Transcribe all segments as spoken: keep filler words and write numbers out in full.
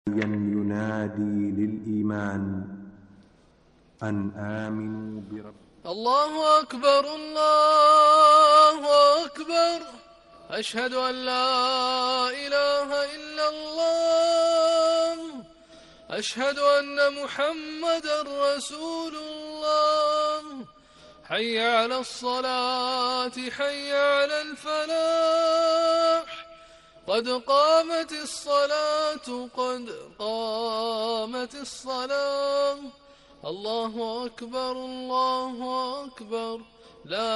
ينادي للإيمان أن آمنوا برب. الله أكبر الله أكبر، أشهد أن لا إله إلا الله، أشهد أن محمدا رسول الله. حي على الصلاة حي على الفلاح، قد قامت الصلاة قد قامت الصلاة. الله أكبر الله أكبر، لا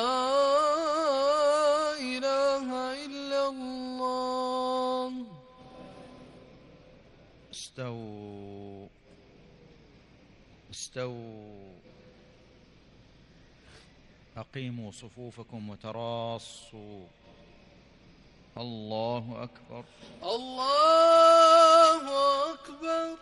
إله إلا الله. استووا استووا أقيموا صفوفكم وتراصوا. الله أكبر الله أكبر.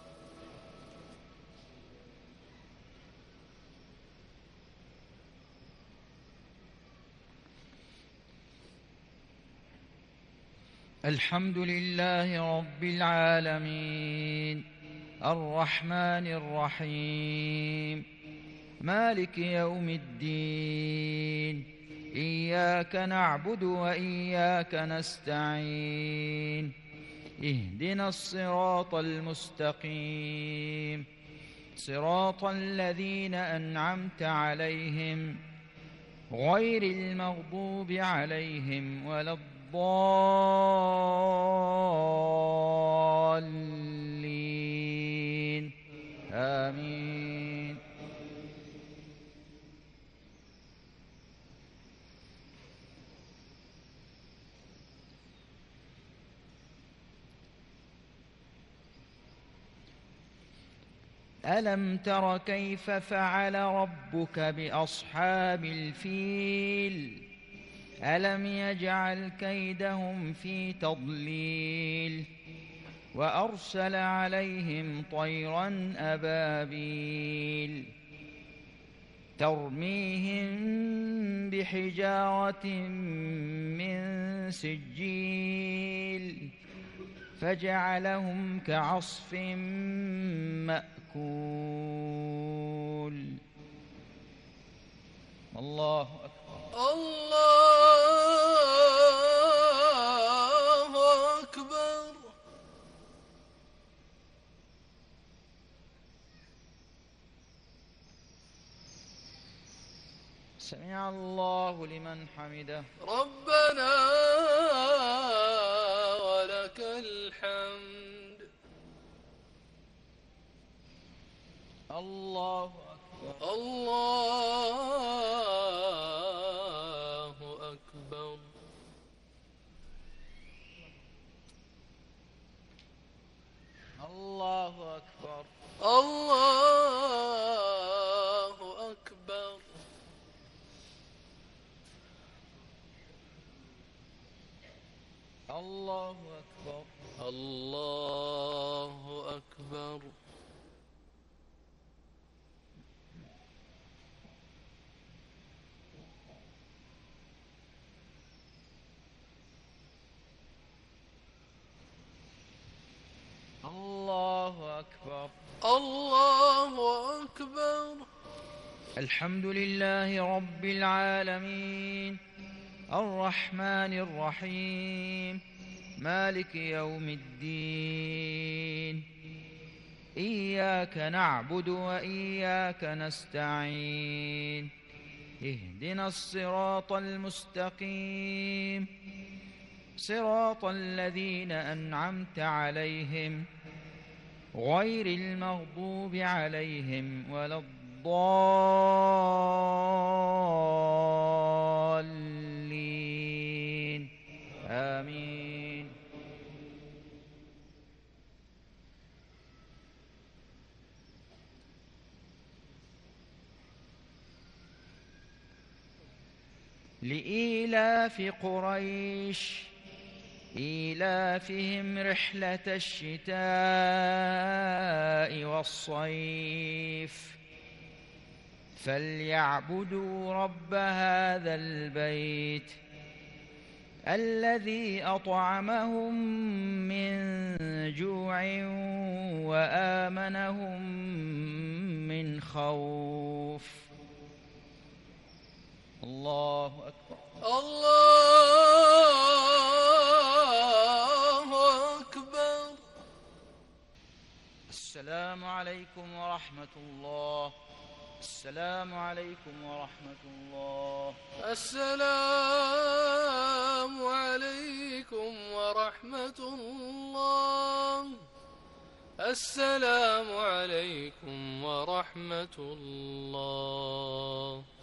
الحمد لله رب العالمين، الرحمن الرحيم، مالك يوم الدين. إياك نعبد وإياك نستعين، اهدنا الصراط المستقيم، صراط الذين أنعمت عليهم غير المغضوب عليهم ولا الضالين، آمين. ألم تر كيف فعل ربك بأصحاب الفيل؟ ألم يجعل كيدهم في تضليل، وأرسل عليهم طيرا أبابيل ترميهم بحجارة من سجيل فجعلهم كعصف مأكول. الله أكبر الله أكبر. سمع الله لمن حمده. ربنا ولك الحمد. الله أكبر الله أكبر. الله أكبر الله أكبر. الله أكبر الله أكبر. الله أكبر الله أكبر. الحمد لله رب العالمين، الرحمن الرحيم، مالك يوم الدين. إياك نعبد وإياك نستعين، اهدنا الصراط المستقيم، صراط الذين أنعمت عليهم غير المغضوب عليهم ولا الضالين، آمين. لإيلاف قريش إيلافهم رحلة الشتاء والصيف فليعبدوا رب هذا البيت الذي أطعمهم من من جوع وآمنهم من خوف. الله أكبر. الله أكبر. السلام عليكم ورحمة الله. السلام عليكم ورحمة الله. السلام عليكم ورحمة الله. السلام عليكم ورحمة الله.